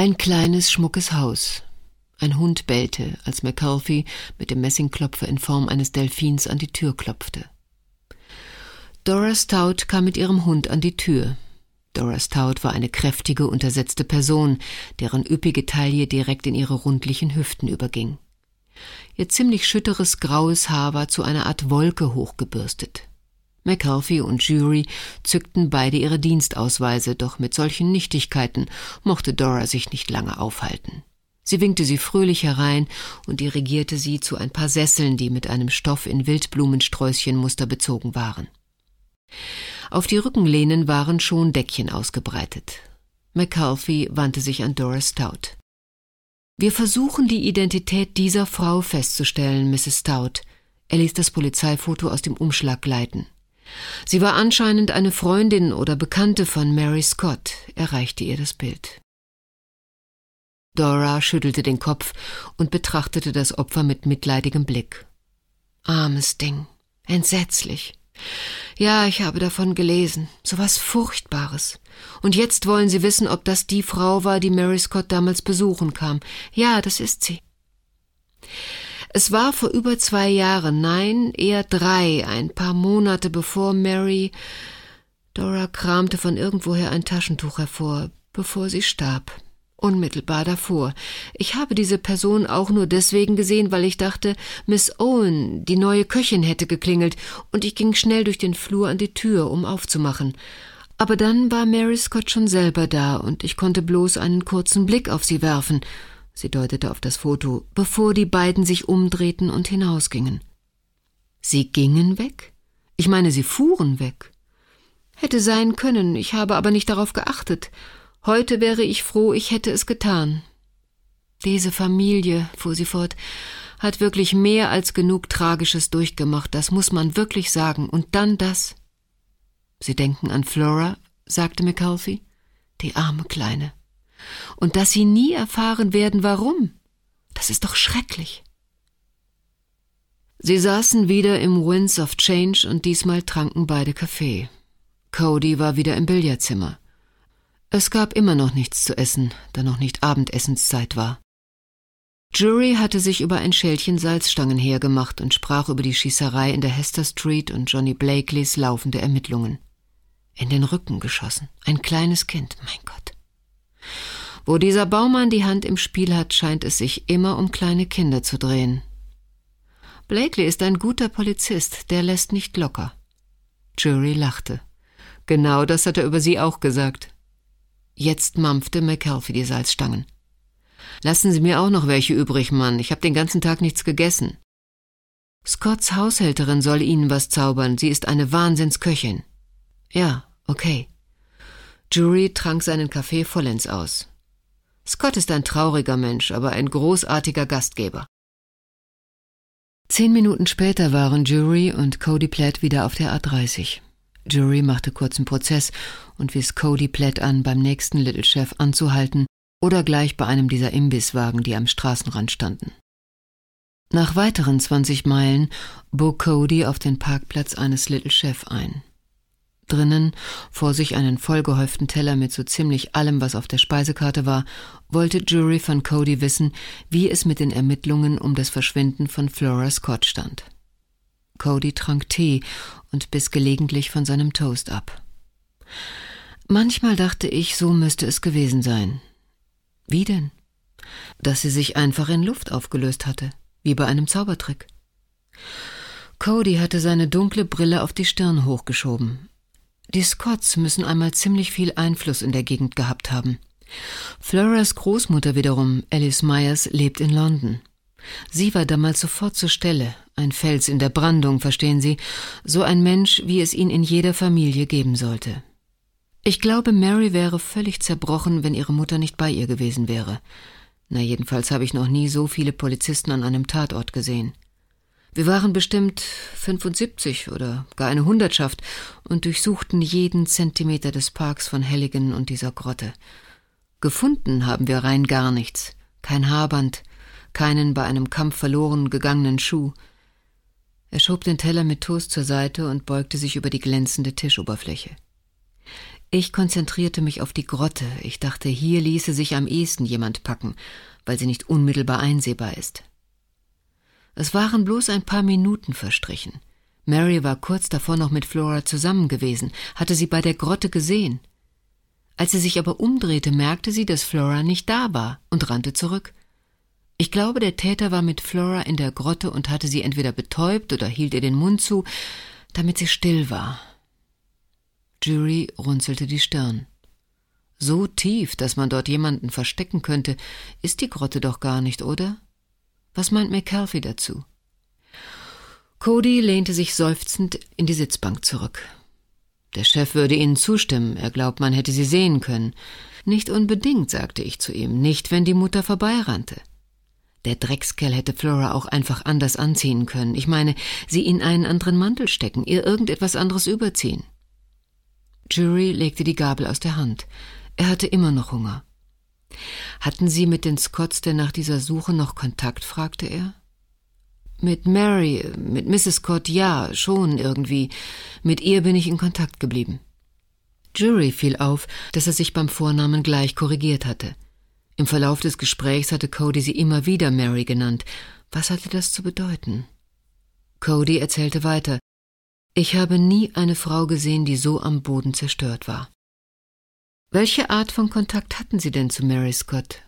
Ein kleines, schmuckes Haus. Ein Hund bellte, als McAuliffe mit dem Messingklopfer in Form eines Delfins an die Tür klopfte. Dora Stout kam mit ihrem Hund an die Tür. Dora Stout war eine kräftige, untersetzte Person, deren üppige Taille direkt in ihre rundlichen Hüften überging. Ihr ziemlich schütteres, graues Haar war zu einer Art Wolke hochgebürstet. McAuliffe und Jury zückten beide ihre Dienstausweise, doch mit solchen Nichtigkeiten mochte Dora sich nicht lange aufhalten. Sie winkte sie fröhlich herein und dirigierte sie zu ein paar Sesseln, die mit einem Stoff in Wildblumensträußchenmuster bezogen waren. Auf die Rückenlehnen waren schon Deckchen ausgebreitet. McAuliffe wandte sich an Dora Stout. »Wir versuchen, die Identität dieser Frau festzustellen, Mrs. Stout.« Er ließ das Polizeifoto aus dem Umschlag gleiten. »Sie war anscheinend eine Freundin oder Bekannte von Mary Scott«, er reichte ihr das Bild. Dora schüttelte den Kopf und betrachtete das Opfer mit mitleidigem Blick. »Armes Ding, entsetzlich. Ja, ich habe davon gelesen. So was Furchtbares. Und jetzt wollen Sie wissen, ob das die Frau war, die Mary Scott damals besuchen kam. Ja, das ist sie.« Es war vor über 2 Jahren, nein, eher 3, ein paar Monate bevor Mary... Dora kramte von irgendwoher ein Taschentuch hervor, bevor sie starb. Unmittelbar davor. Ich habe diese Person auch nur deswegen gesehen, weil ich dachte, Miss Owen, die neue Köchin, hätte geklingelt, und ich ging schnell durch den Flur an die Tür, um aufzumachen. Aber dann war Mary Scott schon selber da, und ich konnte bloß einen kurzen Blick auf sie werfen. Sie deutete auf das Foto, bevor die beiden sich umdrehten und hinausgingen. Sie gingen weg? Ich meine, sie fuhren weg. Hätte sein können, ich habe aber nicht darauf geachtet. Heute wäre ich froh, ich hätte es getan. Diese Familie, fuhr sie fort, hat wirklich mehr als genug Tragisches durchgemacht, das muss man wirklich sagen. Und dann das. Sie denken an Flora, sagte McAuliffe. Die arme Kleine. Und dass Sie nie erfahren werden, warum. Das ist doch schrecklich. Sie saßen wieder im Winds of Change und diesmal tranken beide Kaffee. Cody war wieder im Billardzimmer. Es gab immer noch nichts zu essen, da noch nicht Abendessenszeit war. Jury hatte sich über ein Schälchen Salzstangen hergemacht und sprach über die Schießerei in der Hester Street und Johnny Blakeleys laufende Ermittlungen. In den Rücken geschossen, ein kleines Kind, mein Gott. Wo dieser Baumann die Hand im Spiel hat, scheint es sich immer um kleine Kinder zu drehen. Blakely ist ein guter Polizist, der lässt nicht locker. Jury lachte. Genau das hat er über sie auch gesagt. Jetzt mampfte McAuliffe die Salzstangen. »Lassen Sie mir auch noch welche übrig, Mann. Ich habe den ganzen Tag nichts gegessen.« »Scotts Haushälterin soll Ihnen was zaubern. Sie ist eine Wahnsinnsköchin.« »Ja, okay.« Jury trank seinen Kaffee vollends aus. »Scott ist ein trauriger Mensch, aber ein großartiger Gastgeber.« 10 Minuten später waren Jury und Cody Platt wieder auf der A30. Jury machte kurzen Prozess und wies Cody Platt an, beim nächsten Little Chef anzuhalten oder gleich bei einem dieser Imbisswagen, die am Straßenrand standen. Nach weiteren 20 Meilen bog Cody auf den Parkplatz eines Little Chef ein. Drinnen, vor sich einen vollgehäuften Teller mit so ziemlich allem, was auf der Speisekarte war, wollte Jury von Cody wissen, wie es mit den Ermittlungen um das Verschwinden von Flora Scott stand. Cody trank Tee und biss gelegentlich von seinem Toast ab. Manchmal dachte ich, so müsste es gewesen sein. Wie denn? Dass sie sich einfach in Luft aufgelöst hatte, wie bei einem Zaubertrick. Cody hatte seine dunkle Brille auf die Stirn hochgeschoben. Die Scotts müssen einmal ziemlich viel Einfluss in der Gegend gehabt haben. Floras Großmutter wiederum, Alice Myers, lebt in London. Sie war damals sofort zur Stelle, ein Fels in der Brandung, verstehen Sie, so ein Mensch, wie es ihn in jeder Familie geben sollte. Ich glaube, Mary wäre völlig zerbrochen, wenn ihre Mutter nicht bei ihr gewesen wäre. Na, jedenfalls habe ich noch nie so viele Polizisten an einem Tatort gesehen. Wir waren bestimmt 75 oder gar eine Hundertschaft und durchsuchten jeden Zentimeter des Parks von Halligan und dieser Grotte. Gefunden haben wir rein gar nichts, kein Haarband, keinen bei einem Kampf verloren gegangenen Schuh. Er schob den Teller mit Toast zur Seite und beugte sich über die glänzende Tischoberfläche. Ich konzentrierte mich auf die Grotte. Ich dachte, hier ließe sich am ehesten jemand packen, weil sie nicht unmittelbar einsehbar ist. Es waren bloß ein paar Minuten verstrichen. Mary war kurz davor noch mit Flora zusammen gewesen, hatte sie bei der Grotte gesehen. Als sie sich aber umdrehte, merkte sie, dass Flora nicht da war und rannte zurück. Ich glaube, der Täter war mit Flora in der Grotte und hatte sie entweder betäubt oder hielt ihr den Mund zu, damit sie still war. Jury runzelte die Stirn. So tief, dass man dort jemanden verstecken könnte, ist die Grotte doch gar nicht, oder? Was meint McAlfee dazu? Cody lehnte sich seufzend in die Sitzbank zurück. Der Chef würde Ihnen zustimmen, er glaubt, man hätte sie sehen können. Nicht unbedingt, sagte ich zu ihm, nicht, wenn die Mutter vorbeirannte. Der Dreckskerl hätte Flora auch einfach anders anziehen können. Ich meine, sie in einen anderen Mantel stecken, ihr irgendetwas anderes überziehen. Jury legte die Gabel aus der Hand. Er hatte immer noch Hunger. »Hatten Sie mit den Scotts denn nach dieser Suche noch Kontakt?« fragte er. »Mit Mary, mit Mrs. Scott, ja, schon irgendwie. Mit ihr bin ich in Kontakt geblieben.« Jury fiel auf, dass er sich beim Vornamen gleich korrigiert hatte. Im Verlauf des Gesprächs hatte Cody sie immer wieder Mary genannt. Was hatte das zu bedeuten? Cody erzählte weiter. »Ich habe nie eine Frau gesehen, die so am Boden zerstört war.« »Welche Art von Kontakt hatten Sie denn zu Mary Scott?«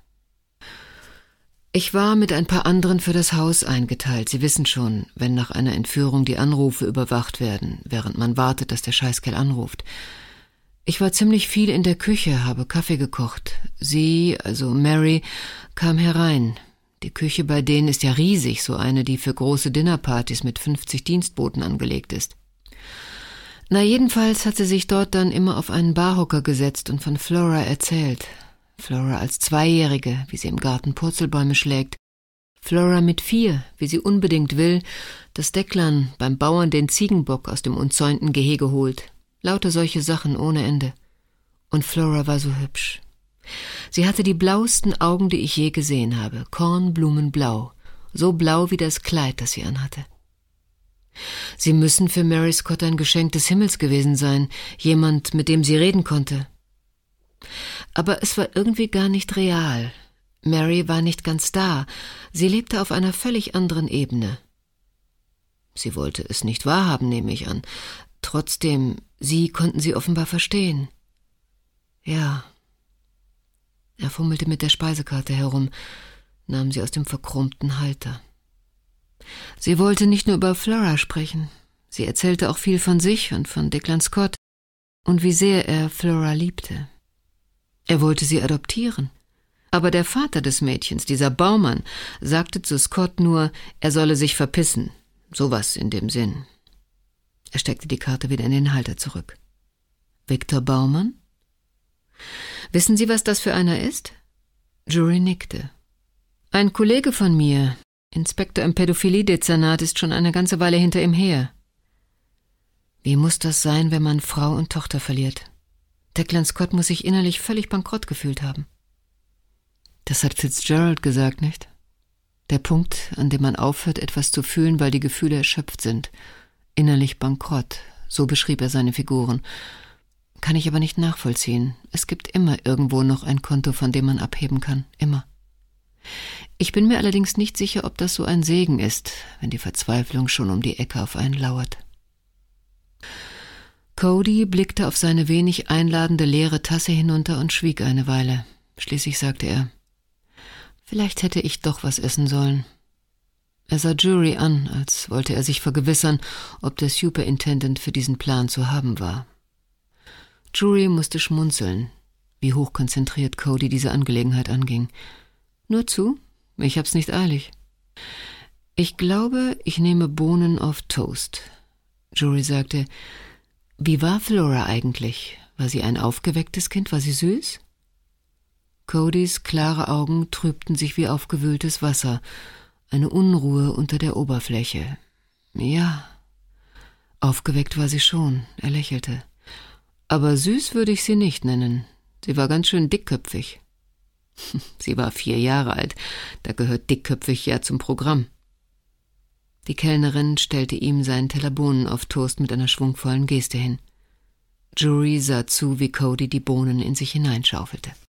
»Ich war mit ein paar anderen für das Haus eingeteilt. Sie wissen schon, wenn nach einer Entführung die Anrufe überwacht werden, während man wartet, dass der Scheißkerl anruft. Ich war ziemlich viel in der Küche, habe Kaffee gekocht. Sie, also Mary, kam herein. Die Küche bei denen ist ja riesig, so eine, die für große Dinnerpartys mit 50 Dienstboten angelegt ist. Na, jedenfalls hat sie sich dort dann immer auf einen Barhocker gesetzt und von Flora erzählt. Flora als 2-Jährige, wie sie im Garten Purzelbäume schlägt. Flora mit 4, wie sie unbedingt will, dass Declan beim Bauern den Ziegenbock aus dem umzäunten Gehege holt. Lauter solche Sachen ohne Ende. Und Flora war so hübsch. Sie hatte die blauesten Augen, die ich je gesehen habe. Kornblumenblau. So blau wie das Kleid, das sie anhatte. Sie müssen für Mary Scott ein Geschenk des Himmels gewesen sein. Jemand, mit dem sie reden konnte. Aber es war irgendwie gar nicht real. Mary war nicht ganz da. Sie lebte auf einer völlig anderen Ebene. Sie wollte es nicht wahrhaben, nehme ich an. Trotzdem, Sie konnten sie offenbar verstehen. Ja. Er fummelte mit der Speisekarte herum, nahm sie aus dem verchromten Halter. Sie wollte nicht nur über Flora sprechen. Sie erzählte auch viel von sich und von Declan Scott und wie sehr er Flora liebte. Er wollte sie adoptieren. Aber der Vater des Mädchens, dieser Baumann, sagte zu Scott nur, er solle sich verpissen. Sowas in dem Sinn. Er steckte die Karte wieder in den Halter zurück. Victor Baumann? Wissen Sie, was das für einer ist? Jury nickte. Ein Kollege von mir, Inspektor im Pädophilie-Dezernat, ist schon eine ganze Weile hinter ihm her. Wie muss das sein, wenn man Frau und Tochter verliert? Declan Scott muss sich innerlich völlig bankrott gefühlt haben. Das hat Fitzgerald gesagt, nicht? Der Punkt, an dem man aufhört, etwas zu fühlen, weil die Gefühle erschöpft sind. Innerlich bankrott, so beschrieb er seine Figuren. Kann ich aber nicht nachvollziehen. Es gibt immer irgendwo noch ein Konto, von dem man abheben kann. Immer. Ich bin mir allerdings nicht sicher, ob das so ein Segen ist, wenn die Verzweiflung schon um die Ecke auf einen lauert. Cody blickte auf seine wenig einladende leere Tasse hinunter und schwieg eine Weile. Schließlich sagte er, vielleicht hätte ich doch was essen sollen. Er sah Jury an, als wollte er sich vergewissern, ob der Superintendent für diesen Plan zu haben war. Jury musste schmunzeln, wie hochkonzentriert Cody diese Angelegenheit anging. Nur zu, ich hab's nicht eilig. Ich glaube, ich nehme Bohnen auf Toast. Jury sagte, wie war Flora eigentlich? War sie ein aufgewecktes Kind? War sie süß? Codys klare Augen trübten sich wie aufgewühltes Wasser, eine Unruhe unter der Oberfläche. Ja, aufgeweckt war sie schon, er lächelte. Aber süß würde ich sie nicht nennen. Sie war ganz schön dickköpfig. Sie war 4 Jahre alt, da gehört dickköpfig ja zum Programm. Die Kellnerin stellte ihm seinen Teller Bohnen auf Toast mit einer schwungvollen Geste hin. Jury sah zu, wie Cody die Bohnen in sich hineinschaufelte.